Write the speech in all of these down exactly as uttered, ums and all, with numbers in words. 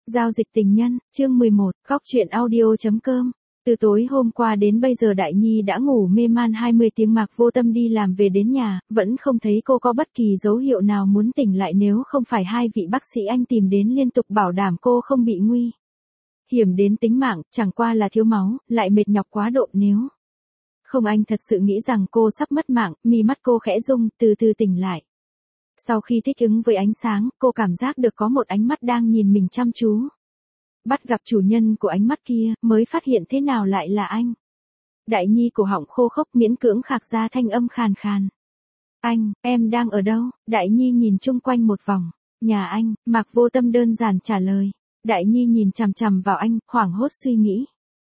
Giao dịch tình nhân, chương mười một, góc truyện audio.com. Từ tối hôm qua đến bây giờ Đại Nhi đã ngủ mê man hai mươi tiếng. Mạc Vô Tâm đi làm về đến nhà, vẫn không thấy cô có bất kỳ dấu hiệu nào muốn tỉnh lại, nếu không phải hai vị bác sĩ anh tìm đến liên tục bảo đảm cô không bị nguy hiểm đến tính mạng, chẳng qua là thiếu máu, lại mệt nhọc quá độ, nếu không anh thật sự nghĩ rằng cô sắp mất mạng. Mi mắt cô khẽ rung, từ từ tỉnh lại. Sau khi thích ứng với ánh sáng, cô cảm giác được có một ánh mắt đang nhìn mình chăm chú. Bắt gặp chủ nhân của ánh mắt kia, mới phát hiện thế nào lại là anh. Đại Nhi cổ họng khô khốc, miễn cưỡng khạc ra thanh âm khàn khàn. Anh, em đang ở đâu? Đại Nhi nhìn chung quanh một vòng. Nhà anh, Mạc Vô Tâm đơn giản trả lời. Đại Nhi nhìn chằm chằm vào anh, hoảng hốt suy nghĩ.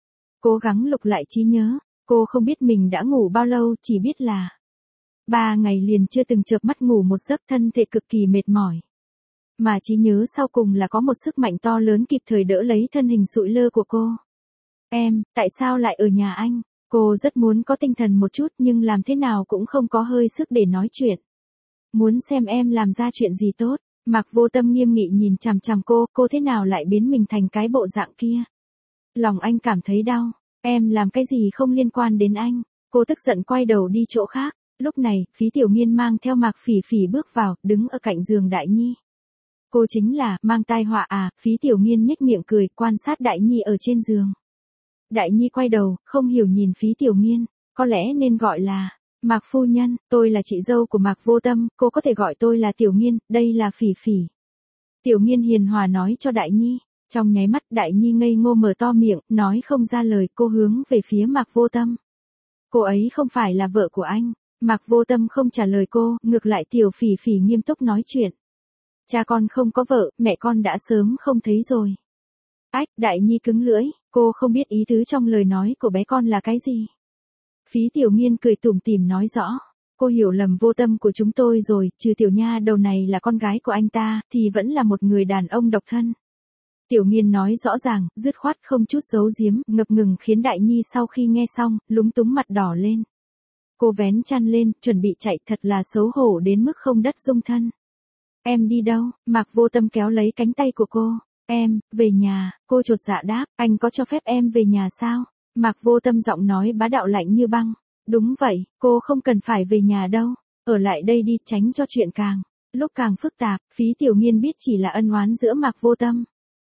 Cố gắng lục lại trí nhớ. Cô không biết mình đã ngủ bao lâu, chỉ biết là ba ngày liền chưa từng chợp mắt ngủ một giấc, thân thể cực kỳ mệt mỏi. Mà trí nhớ sau cùng là có một sức mạnh to lớn kịp thời đỡ lấy thân hình sụi lơ của cô. Em, tại sao lại ở nhà anh? Cô rất muốn có tinh thần một chút, nhưng làm thế nào cũng không có hơi sức để nói chuyện. Muốn xem em làm ra chuyện gì tốt. Mạc Vô Tâm nghiêm nghị nhìn chằm chằm cô, cô thế nào lại biến mình thành cái bộ dạng kia? Lòng anh cảm thấy đau. Em làm cái gì không liên quan đến anh? Cô tức giận quay đầu đi chỗ khác. Lúc này, Phí Tiểu Nghiên mang theo Mạc Phỉ Phỉ bước vào, đứng ở cạnh giường Đại Nhi. Cô chính là, mang tai họa à? Phí Tiểu Nghiên nhếch miệng cười, quan sát Đại Nhi ở trên giường. Đại Nhi quay đầu, không hiểu nhìn Phí Tiểu Nghiên, có lẽ nên gọi là, Mạc phu nhân, tôi là chị dâu của Mạc Vô Tâm, cô có thể gọi tôi là Tiểu Nghiên, đây là Phỉ Phỉ. Tiểu Nghiên hiền hòa nói cho Đại Nhi. Trong nháy mắt, Đại Nhi ngây ngô mở to miệng, nói không ra lời. Cô hướng về phía Mạc Vô Tâm. Cô ấy không phải là vợ của anh. Mạc Vô Tâm không trả lời cô, ngược lại Tiểu Phỉ Phỉ nghiêm túc nói chuyện. Cha con không có vợ, mẹ con đã sớm không thấy rồi. Ách, Đại Nhi cứng lưỡi, cô không biết ý tứ trong lời nói của bé con là cái gì. Phí Tiểu Nghiên cười tủm tỉm nói rõ. Cô hiểu lầm Vô Tâm của chúng tôi rồi, trừ tiểu nha đầu này là con gái của anh ta, thì vẫn là một người đàn ông độc thân. Tiểu Nghiên nói rõ ràng, dứt khoát không chút giấu giếm, ngập ngừng, khiến Đại Nhi sau khi nghe xong, lúng túng mặt đỏ lên. Cô vén chăn lên, chuẩn bị chạy, thật là xấu hổ đến mức không đất dung thân. Em đi đâu? Mạc Vô Tâm kéo lấy cánh tay của cô. Em, về nhà. Cô chột dạ đáp, anh có cho phép em về nhà sao? Mạc Vô Tâm giọng nói bá đạo lạnh như băng. Đúng vậy, cô không cần phải về nhà đâu. Ở lại đây đi, tránh cho chuyện càng lúc càng phức tạp. Phí Tiểu Nghiên biết chỉ là ân oán giữa Mạc Vô Tâm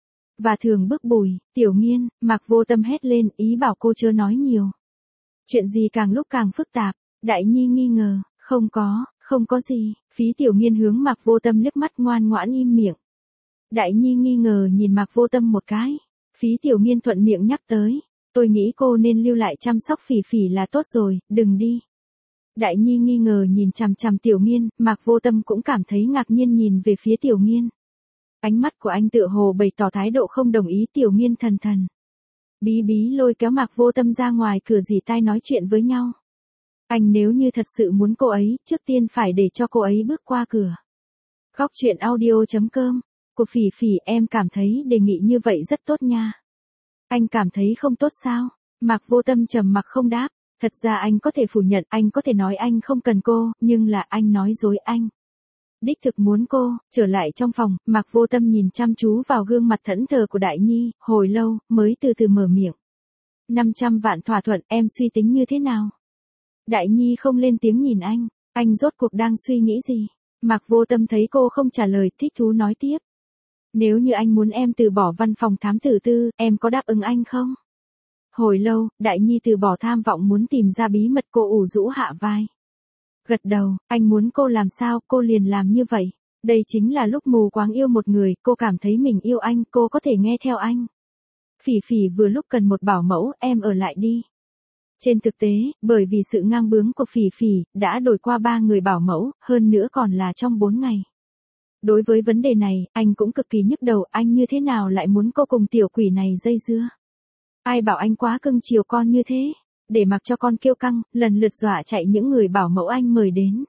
và Thường Bức Bùi. Tiểu Nghiên, Mạc Vô Tâm hét lên, ý bảo cô chớ nói nhiều. Chuyện gì càng lúc càng phức tạp? Đại Nhi nghi ngờ. Không có, không có gì. Phí Tiểu Nghiên hướng Mạc Vô Tâm liếc mắt, ngoan ngoãn im miệng. Đại Nhi nghi ngờ nhìn Mạc Vô Tâm một cái. Phí Tiểu Nghiên thuận miệng nhắc tới. Tôi nghĩ cô nên lưu lại chăm sóc Phỉ Phỉ là tốt rồi, đừng đi. Đại Nhi nghi ngờ nhìn chằm chằm Tiểu Nghiên, Mạc Vô Tâm cũng cảm thấy ngạc nhiên nhìn về phía Tiểu Nghiên. Ánh mắt của anh tựa hồ bày tỏ thái độ không đồng ý. Tiểu Nghiên thần thần bí bí lôi kéo Mạc Vô Tâm ra ngoài cửa, dì tai nói chuyện với nhau. Anh nếu như thật sự muốn cô ấy, trước tiên phải để cho cô ấy bước qua cửa. Góc truyện audio.com. Của Phỉ Phỉ, em cảm thấy đề nghị như vậy rất tốt nha. Anh cảm thấy không tốt sao? Mạc Vô Tâm trầm mặc không đáp. Thật ra anh có thể phủ nhận, anh có thể nói anh không cần cô, nhưng là anh nói dối, anh đích thực muốn cô. Trở lại trong phòng, Mạc Vô Tâm nhìn chăm chú vào gương mặt thẫn thờ của Đại Nhi, hồi lâu, mới từ từ mở miệng. năm trăm vạn thỏa thuận, em suy tính như thế nào? Đại Nhi không lên tiếng nhìn anh, anh rốt cuộc đang suy nghĩ gì? Mạc Vô Tâm thấy cô không trả lời, thích thú nói tiếp. Nếu như anh muốn em từ bỏ văn phòng thám tử tư, em có đáp ứng anh không? Hồi lâu, Đại Nhi từ bỏ tham vọng muốn tìm ra bí mật, cô ủ rũ hạ vai. Gật đầu, anh muốn cô làm sao, cô liền làm như vậy. Đây chính là lúc mù quáng yêu một người, cô cảm thấy mình yêu anh, cô có thể nghe theo anh. Phỉ Phỉ vừa lúc cần một bảo mẫu, em ở lại đi. Trên thực tế, bởi vì sự ngang bướng của Phỉ Phỉ, đã đổi qua ba người bảo mẫu, hơn nữa còn là trong bốn ngày. Đối với vấn đề này, anh cũng cực kỳ nhức đầu, anh như thế nào lại muốn cô cùng tiểu quỷ này dây dưa? Ai bảo anh quá cưng chiều con như thế? Để mặc cho con kêu căng, lần lượt dọa chạy những người bảo mẫu anh mời đến.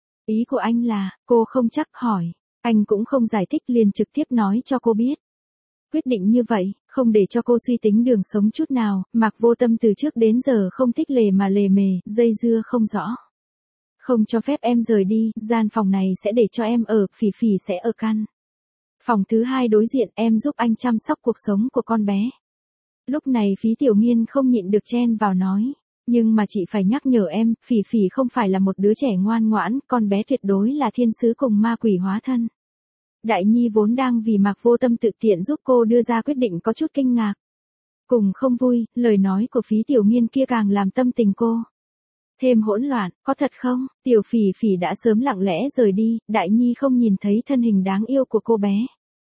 Ý của anh là, cô không chắc hỏi. Anh cũng không giải thích, liền trực tiếp nói cho cô biết. Quyết định như vậy, không để cho cô suy tính đường sống chút nào. Mạc Vô Tâm từ trước đến giờ không thích lề mà lề mề, dây dưa không rõ. Không cho phép em rời đi, gian phòng này sẽ để cho em ở, Phỉ Phỉ sẽ ở căn Phòng thứ hai đối diện, em giúp anh chăm sóc cuộc sống của con bé. Lúc này Phí Tiểu Nghiên không nhịn được chen vào nói. Nhưng mà chị phải nhắc nhở em, Phỉ Phỉ không phải là một đứa trẻ ngoan ngoãn, con bé tuyệt đối là thiên sứ cùng ma quỷ hóa thân. Đại Nhi vốn đang vì Mạc Vô Tâm tự tiện giúp cô đưa ra quyết định có chút kinh ngạc. Cùng không vui, lời nói của Phí Tiểu Nghiên kia càng làm tâm tình cô thêm hỗn loạn. Có thật không? Tiểu Phỉ Phỉ đã sớm lặng lẽ rời đi, Đại Nhi không nhìn thấy thân hình đáng yêu của cô bé.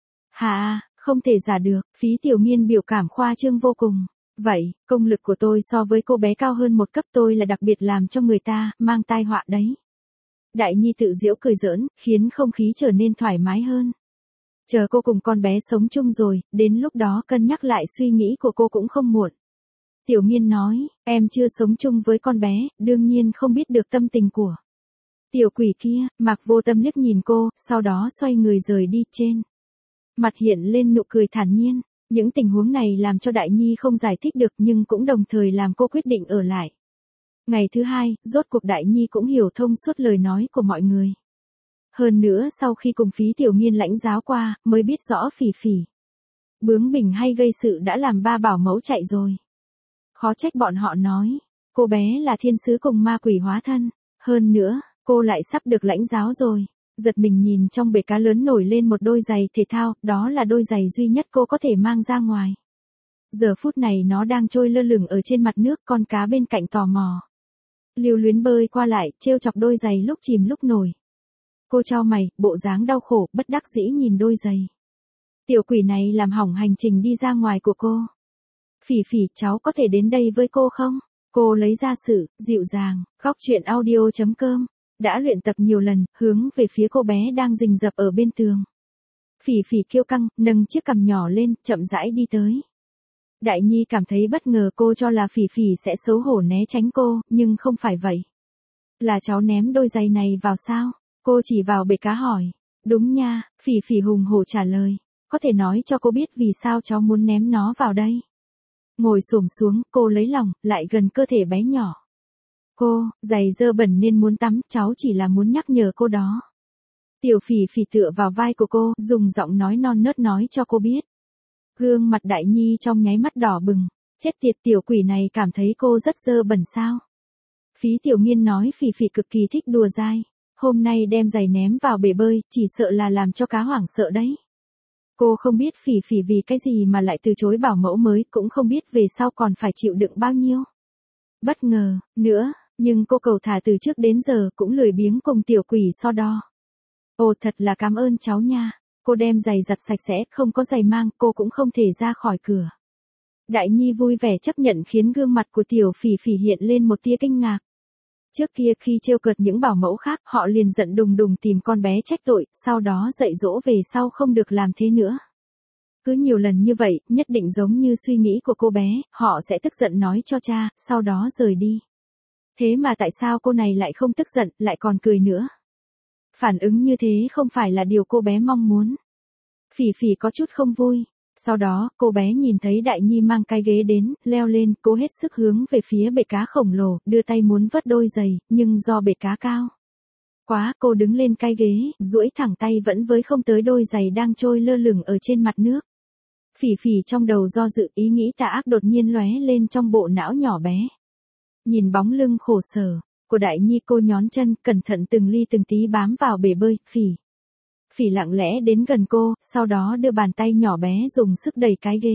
Hà, không thể giả được, Phí Tiểu Nghiên biểu cảm khoa trương vô cùng. Vậy, công lực của tôi so với cô bé cao hơn một cấp, tôi là đặc biệt làm cho người ta mang tai họa đấy. Đại Nhi tự giễu cười giỡn, khiến không khí trở nên thoải mái hơn. Chờ cô cùng con bé sống chung rồi, đến lúc đó cân nhắc lại suy nghĩ của cô cũng không muộn. Tiểu Nghiên nói, em chưa sống chung với con bé, đương nhiên không biết được tâm tình của tiểu quỷ kia. Mạc Vô Tâm liếc nhìn cô, sau đó xoay người rời đi, trên mặt hiện lên nụ cười thản nhiên. Những tình huống này làm cho Đại Nhi không giải thích được nhưng cũng đồng thời làm cô quyết định ở lại. Ngày thứ hai, rốt cuộc Đại Nhi cũng hiểu thông suốt lời nói của mọi người. Hơn nữa sau khi cùng Phí Tiểu Nghiên lãnh giáo qua, mới biết rõ Phỉ Phỉ bướng bỉnh hay gây sự đã làm ba bảo mẫu chạy rồi. Khó trách bọn họ nói, cô bé là thiên sứ cùng ma quỷ hóa thân. Hơn nữa, cô lại sắp được lãnh giáo rồi. Giật mình nhìn trong bể cá lớn nổi lên một đôi giày thể thao, đó là đôi giày duy nhất cô có thể mang ra ngoài. Giờ phút này nó đang trôi lơ lửng ở trên mặt nước, con cá bên cạnh tò mò lưu luyến bơi qua lại, trêu chọc đôi giày lúc chìm lúc nổi. Cô chau mày, bộ dáng đau khổ, bất đắc dĩ nhìn đôi giày. Tiểu quỷ này làm hỏng hành trình đi ra ngoài của cô. Phỉ Phỉ, cháu có thể đến đây với cô không? Cô lấy ra sự dịu dàng. Góc truyện audio chấm com đã luyện tập nhiều lần, hướng về phía cô bé đang rình rập ở bên tường. Phỉ Phỉ kiêu căng, nâng chiếc cằm nhỏ lên, chậm rãi đi tới. Đại Nhi cảm thấy bất ngờ, cô cho là Phỉ Phỉ sẽ xấu hổ né tránh cô, nhưng không phải vậy. Là cháu ném đôi giày này vào sao? Cô chỉ vào bể cá hỏi. Đúng nha, Phỉ Phỉ hùng hổ trả lời. Có thể nói cho cô biết vì sao cháu muốn ném nó vào đây. Ngồi xổm xuống, cô lấy lòng, lại gần cơ thể bé nhỏ. Cô, giày dơ bẩn nên muốn tắm, cháu chỉ là muốn nhắc nhở cô đó. Tiểu Phỉ Phỉ tựa vào vai của cô, dùng giọng nói non nớt nói cho cô biết. Gương mặt Đại Nhi trong nháy mắt đỏ bừng. Chết tiệt, tiểu quỷ này cảm thấy cô rất dơ bẩn sao? Phí Tiểu Nghiên nói Phỉ Phỉ cực kỳ thích đùa dai. Hôm nay đem giày ném vào bể bơi, chỉ sợ là làm cho cá hoảng sợ đấy. Cô không biết Phỉ Phỉ vì cái gì mà lại từ chối bảo mẫu mới, cũng không biết về sau còn phải chịu đựng bao nhiêu bất ngờ nữa, nhưng cô cầu thả từ trước đến giờ cũng lười biếng cùng tiểu quỷ so đo. Ồ, thật là cảm ơn cháu nha. Cô đem giày giặt sạch sẽ, không có giày mang, cô cũng không thể ra khỏi cửa. Đại Nhi vui vẻ chấp nhận, khiến gương mặt của tiểu Phỉ Phỉ hiện lên một tia kinh ngạc. Trước kia khi trêu cợt những bảo mẫu khác, họ liền giận đùng đùng tìm con bé trách tội, sau đó dạy dỗ về sau không được làm thế nữa. Cứ nhiều lần như vậy, nhất định giống như suy nghĩ của cô bé, họ sẽ tức giận nói cho cha, sau đó rời đi. Thế mà tại sao cô này lại không tức giận, lại còn cười nữa? Phản ứng như thế không phải là điều cô bé mong muốn. Phỉ Phỉ có chút không vui. Sau đó, cô bé nhìn thấy Đại Nhi mang cái ghế đến, leo lên, cố hết sức hướng về phía bể cá khổng lồ, đưa tay muốn vớt đôi giày, nhưng do bể cá cao quá, cô đứng lên cái ghế, duỗi thẳng tay vẫn với không tới đôi giày đang trôi lơ lửng ở trên mặt nước. Phỉ Phỉ trong đầu do dự, ý nghĩ tà ác đột nhiên lóe lên trong bộ não nhỏ bé. Nhìn bóng lưng khổ sở của Đại Nhi, cô nhón chân, cẩn thận từng ly từng tí bám vào bể bơi. Phỉ Phỉ lặng lẽ đến gần cô, sau đó đưa bàn tay nhỏ bé dùng sức đẩy cái ghế.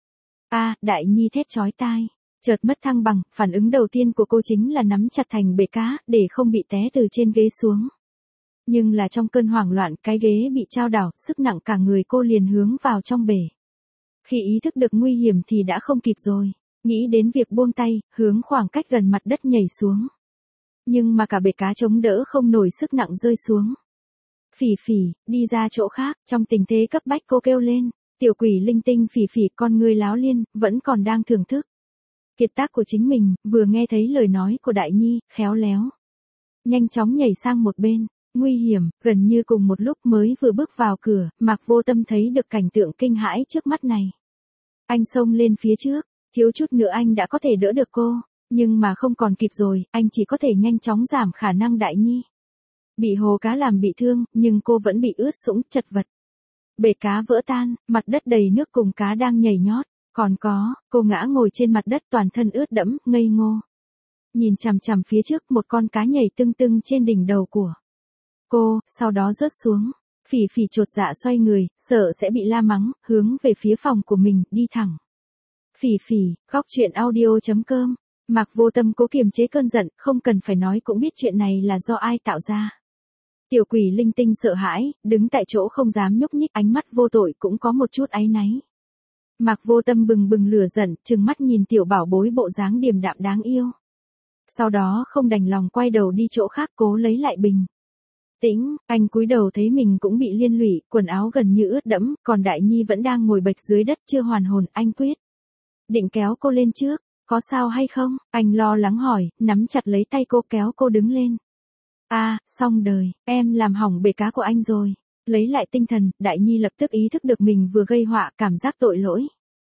A, à, Đại Nhi thét chói tai, chợt mất thăng bằng, phản ứng đầu tiên của cô chính là nắm chặt thành bể cá, để không bị té từ trên ghế xuống. Nhưng là trong cơn hoảng loạn, cái ghế bị chao đảo, sức nặng cả người cô liền hướng vào trong bể. Khi ý thức được nguy hiểm thì đã không kịp rồi, nghĩ đến việc buông tay, hướng khoảng cách gần mặt đất nhảy xuống. Nhưng mà cả bể cá chống đỡ không nổi sức nặng rơi xuống. Phỉ Phỉ, đi ra chỗ khác, trong tình thế cấp bách cô kêu lên. Tiểu quỷ linh tinh Phỉ Phỉ, con ngươi láo liên, vẫn còn đang thưởng thức kiệt tác của chính mình, vừa nghe thấy lời nói của Đại Nhi, khéo léo nhanh chóng nhảy sang một bên. Nguy hiểm, gần như cùng một lúc mới vừa bước vào cửa, Mạc Vô Tâm thấy được cảnh tượng kinh hãi trước mắt này. Anh xông lên phía trước, thiếu chút nữa anh đã có thể đỡ được cô, nhưng mà không còn kịp rồi, anh chỉ có thể nhanh chóng giảm khả năng Đại Nhi bị hồ cá làm bị thương, nhưng cô vẫn bị ướt sũng, chật vật. Bể cá vỡ tan, mặt đất đầy nước cùng cá đang nhảy nhót. Còn có, cô ngã ngồi trên mặt đất toàn thân ướt đẫm, ngây ngô. Nhìn chằm chằm phía trước một con cá nhảy tưng tưng trên đỉnh đầu của cô, sau đó rớt xuống. Phỉ phỉ chột dạ xoay người, sợ sẽ bị la mắng, hướng về phía phòng của mình, đi thẳng. Phỉ phỉ, góc chuyện audio chấm com. Mạc Vô Tâm cố kiềm chế cơn giận, không cần phải nói cũng biết chuyện này là do ai tạo ra. Tiểu quỷ linh tinh sợ hãi, đứng tại chỗ không dám nhúc nhích, ánh mắt vô tội cũng có một chút áy náy. Mạc Vô Tâm bừng bừng lửa giận, trừng mắt nhìn tiểu bảo bối bộ dáng điềm đạm đáng yêu. Sau đó không đành lòng quay đầu đi chỗ khác cố lấy lại bình tĩnh, anh cúi đầu thấy mình cũng bị liên lụy, quần áo gần như ướt đẫm, còn Đại Nhi vẫn đang ngồi bệt dưới đất chưa hoàn hồn, anh quyết định kéo cô lên trước, có sao hay không? Anh lo lắng hỏi, nắm chặt lấy tay cô kéo cô đứng lên. À, xong đời, em làm hỏng bể cá của anh rồi. Lấy lại tinh thần, Đại Nhi lập tức ý thức được mình vừa gây họa, cảm giác tội lỗi.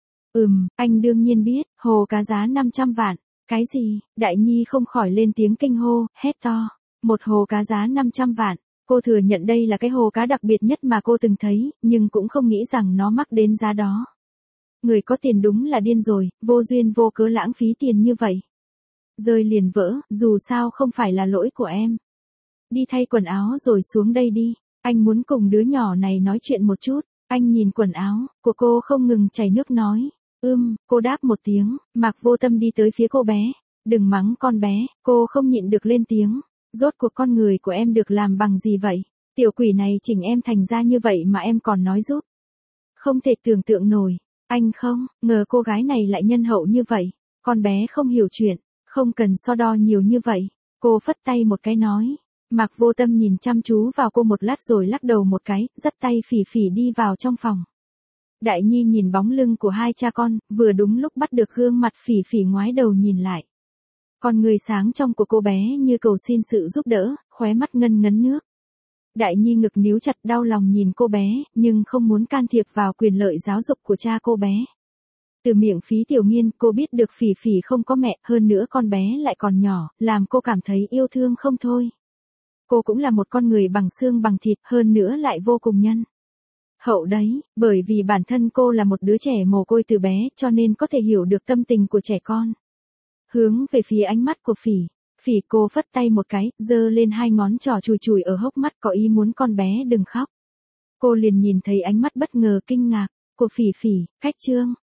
Ừm, anh đương nhiên biết, hồ cá giá năm trăm vạn. Cái gì? Đại Nhi không khỏi lên tiếng kinh hô, hét to. Một hồ cá giá năm trăm vạn. Cô thừa nhận đây là cái hồ cá đặc biệt nhất mà cô từng thấy, nhưng cũng không nghĩ rằng nó mắc đến giá đó. Người có tiền đúng là điên rồi, vô duyên vô cớ lãng phí tiền như vậy. Rơi liền vỡ, dù sao không phải là lỗi của em. Đi thay quần áo rồi xuống đây đi. Anh muốn cùng đứa nhỏ này nói chuyện một chút. Anh nhìn quần áo của cô không ngừng chảy nước nói. Ưm, cô đáp một tiếng, Mạc Vô Tâm đi tới phía cô bé. Đừng mắng con bé, cô không nhịn được lên tiếng. Rốt cuộc con người của em được làm bằng gì vậy? Tiểu quỷ này chỉnh em thành ra như vậy mà em còn nói giúp. Không thể tưởng tượng nổi. Anh không, ngờ cô gái này lại nhân hậu như vậy. Con bé không hiểu chuyện, không cần so đo nhiều như vậy. Cô phất tay một cái nói. Mạc Vô Tâm nhìn chăm chú vào cô một lát rồi lắc đầu một cái, dắt tay Phỉ Phỉ đi vào trong phòng. Đại Nhi nhìn bóng lưng của hai cha con, vừa đúng lúc bắt được gương mặt Phỉ Phỉ ngoái đầu nhìn lại. Con người sáng trong của cô bé như cầu xin sự giúp đỡ, khóe mắt ngân ngấn nước. Đại Nhi ngực níu chặt đau lòng nhìn cô bé, nhưng không muốn can thiệp vào quyền lợi giáo dục của cha cô bé. Từ miệng Phí Tiểu Nghiên, cô biết được Phỉ Phỉ không có mẹ, hơn nữa con bé lại còn nhỏ, làm cô cảm thấy yêu thương không thôi. Cô cũng là một con người bằng xương bằng thịt, hơn nữa lại vô cùng nhân hậu đấy, bởi vì bản thân cô là một đứa trẻ mồ côi từ bé, cho nên có thể hiểu được tâm tình của trẻ con. Hướng về phía ánh mắt của Phỉ, Phỉ cô phất tay một cái, giơ lên hai ngón trỏ chùi chùi ở hốc mắt có ý muốn con bé đừng khóc. Cô liền nhìn thấy ánh mắt bất ngờ kinh ngạc của Phỉ Phỉ, cách chương